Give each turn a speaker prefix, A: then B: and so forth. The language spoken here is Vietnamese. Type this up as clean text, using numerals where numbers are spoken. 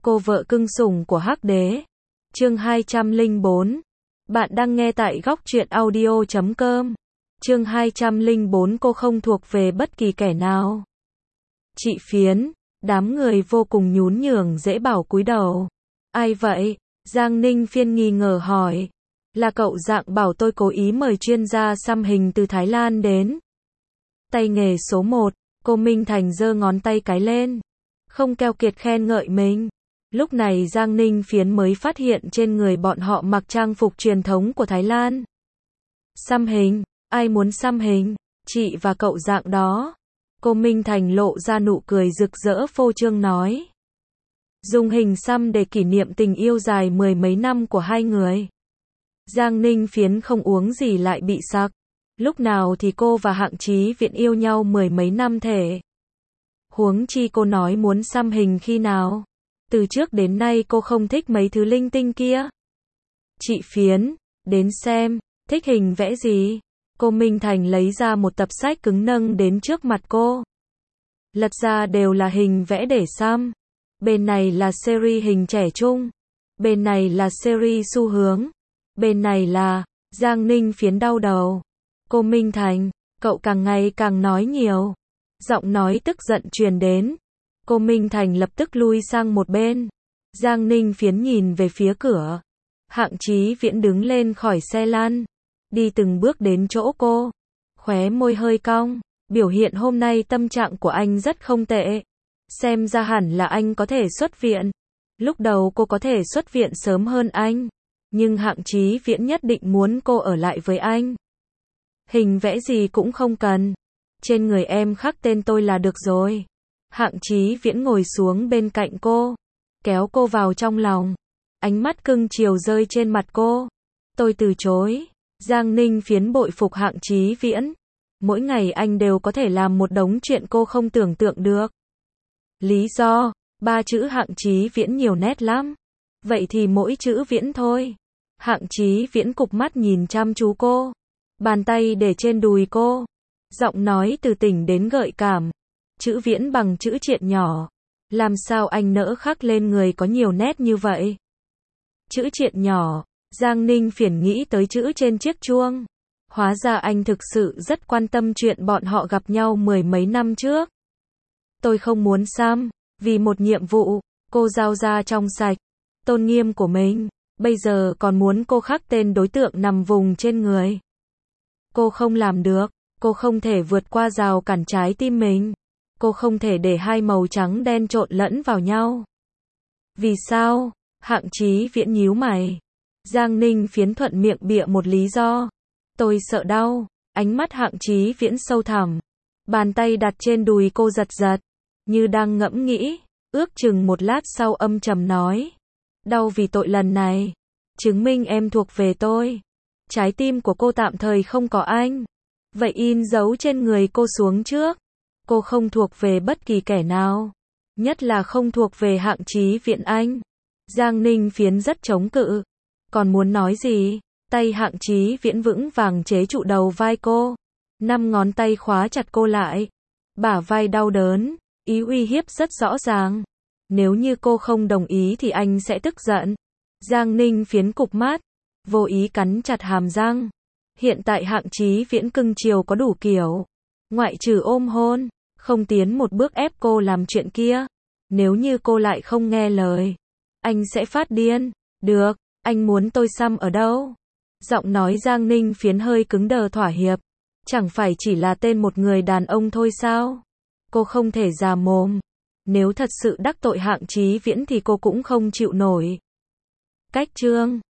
A: Cô vợ cưng sủng của Hắc Đế. Chương 204. Bạn đang nghe tại góc truyện audio.com. Chương 204. Cô không thuộc về bất kỳ kẻ nào. Chị Phiến. Đám người vô cùng nhún nhường dễ bảo cúi đầu. Ai vậy? Giang Ninh Phiên nghi ngờ hỏi. Là cậu Dạng bảo tôi cố ý mời chuyên gia xăm hình từ Thái Lan đến. Tay nghề số 1, cô Minh Thành giơ ngón tay cái lên. Không keo kiệt khen ngợi mình. Lúc này Giang Ninh Phiến mới phát hiện trên người bọn họ mặc trang phục truyền thống của Thái Lan. Xăm hình? Ai muốn xăm hình? Chị và cậu Dạng đó. Cô Minh Thành lộ ra nụ cười rực rỡ phô trương nói. Dùng hình xăm để kỷ niệm tình yêu dài mười mấy năm của hai người. Giang Ninh Phiến không uống gì lại bị sặc. Lúc nào thì cô và Hạng Chí Viễn yêu nhau mười mấy năm thể. Huống chi cô nói muốn xăm hình khi nào. Từ trước đến nay cô không thích mấy thứ linh tinh kia. Chị Phiến, đến xem, thích hình vẽ gì? Cô Minh Thành lấy ra một tập sách cứng nâng đến trước mặt cô. Lật ra đều là hình vẽ để xăm. Bên này là series hình trẻ trung. Bên này là series xu hướng. Bên này là, Giang Ninh Phiến đau đầu. Cô Minh Thành, cậu càng ngày càng nói nhiều. Giọng nói tức giận truyền đến. Cô Minh Thành lập tức lui sang một bên. Giang Ninh Phiến nhìn về phía cửa. Hạng Chí Viễn đứng lên khỏi xe lăn. Đi từng bước đến chỗ cô. Khóe môi hơi cong. Biểu hiện hôm nay tâm trạng của anh rất không tệ. Xem ra hẳn là anh có thể xuất viện. Lúc đầu cô có thể xuất viện sớm hơn anh. Nhưng Hạng Chí Viễn nhất định muốn cô ở lại với anh. Hình vẽ gì cũng không cần. Trên người em khắc tên tôi là được rồi. Hạng Chí Viễn ngồi xuống bên cạnh cô. Kéo cô vào trong lòng. Ánh mắt cưng chiều rơi trên mặt cô. Tôi từ chối. Giang Ninh Phiến bội phục Hạng Chí Viễn. Mỗi ngày anh đều có thể làm một đống chuyện cô không tưởng tượng được. Lý do, 3 chữ Hạng Chí Viễn nhiều nét lắm. Vậy thì mỗi chữ Viễn thôi. Hạng Chí Viễn cụp mắt nhìn chăm chú cô. Bàn tay để trên đùi cô. Giọng nói từ tỉnh đến gợi cảm. Chữ Viễn bằng chữ triện nhỏ. Làm sao anh nỡ khắc lên người có nhiều nét như vậy? Chữ triện nhỏ. Giang Ninh Phiền nghĩ tới chữ trên chiếc chuông. Hóa ra anh thực sự rất quan tâm chuyện bọn họ gặp nhau mười mấy năm trước. Tôi không muốn xăm. Vì một nhiệm vụ, cô giao ra trong sạch. Tôn nghiêm của mình. Bây giờ còn muốn cô khắc tên đối tượng nằm vùng trên người. Cô không làm được. Cô không thể vượt qua rào cản trái tim mình. Cô không thể để hai màu trắng đen trộn lẫn vào nhau. Vì sao? Hạng Chí Viễn nhíu mày. Giang Ninh Phiến thuận miệng bịa một lý do. Tôi sợ đau. Ánh mắt Hạng Chí Viễn sâu thẳm. Bàn tay đặt trên đùi cô giật giật. Như đang ngẫm nghĩ. Ước chừng một lát sau âm trầm nói. Đau vì tội lần này. Chứng minh em thuộc về tôi. Trái tim của cô tạm thời không có anh. Vậy in dấu trên người cô xuống trước. Cô không thuộc về bất kỳ kẻ nào. Nhất là không thuộc về Hạng Chí Viễn anh. Giang Ninh Phiến rất chống cự. Còn muốn nói gì? Tay Hạng Chí Viễn vững vàng chế trụ đầu vai cô. 5 ngón tay khóa chặt cô lại. Bả vai đau đớn. Ý uy hiếp rất rõ ràng. Nếu như cô không đồng ý thì anh sẽ tức giận. Giang Ninh Phiến cụp mắt. Vô ý cắn chặt hàm răng. Hiện tại Hạng Chí Viễn cưng chiều có đủ kiểu. Ngoại trừ ôm hôn. Không tiến một bước ép cô làm chuyện kia. Nếu như cô lại không nghe lời. Anh sẽ phát điên. Được, anh muốn tôi xăm ở đâu? Giọng nói Giang Ninh Phiến hơi cứng đờ thỏa hiệp. Chẳng phải chỉ là tên một người đàn ông thôi sao? Cô không thể già mồm. Nếu thật sự đắc tội Hạng Chí Viễn thì cô cũng không chịu nổi. Cách chương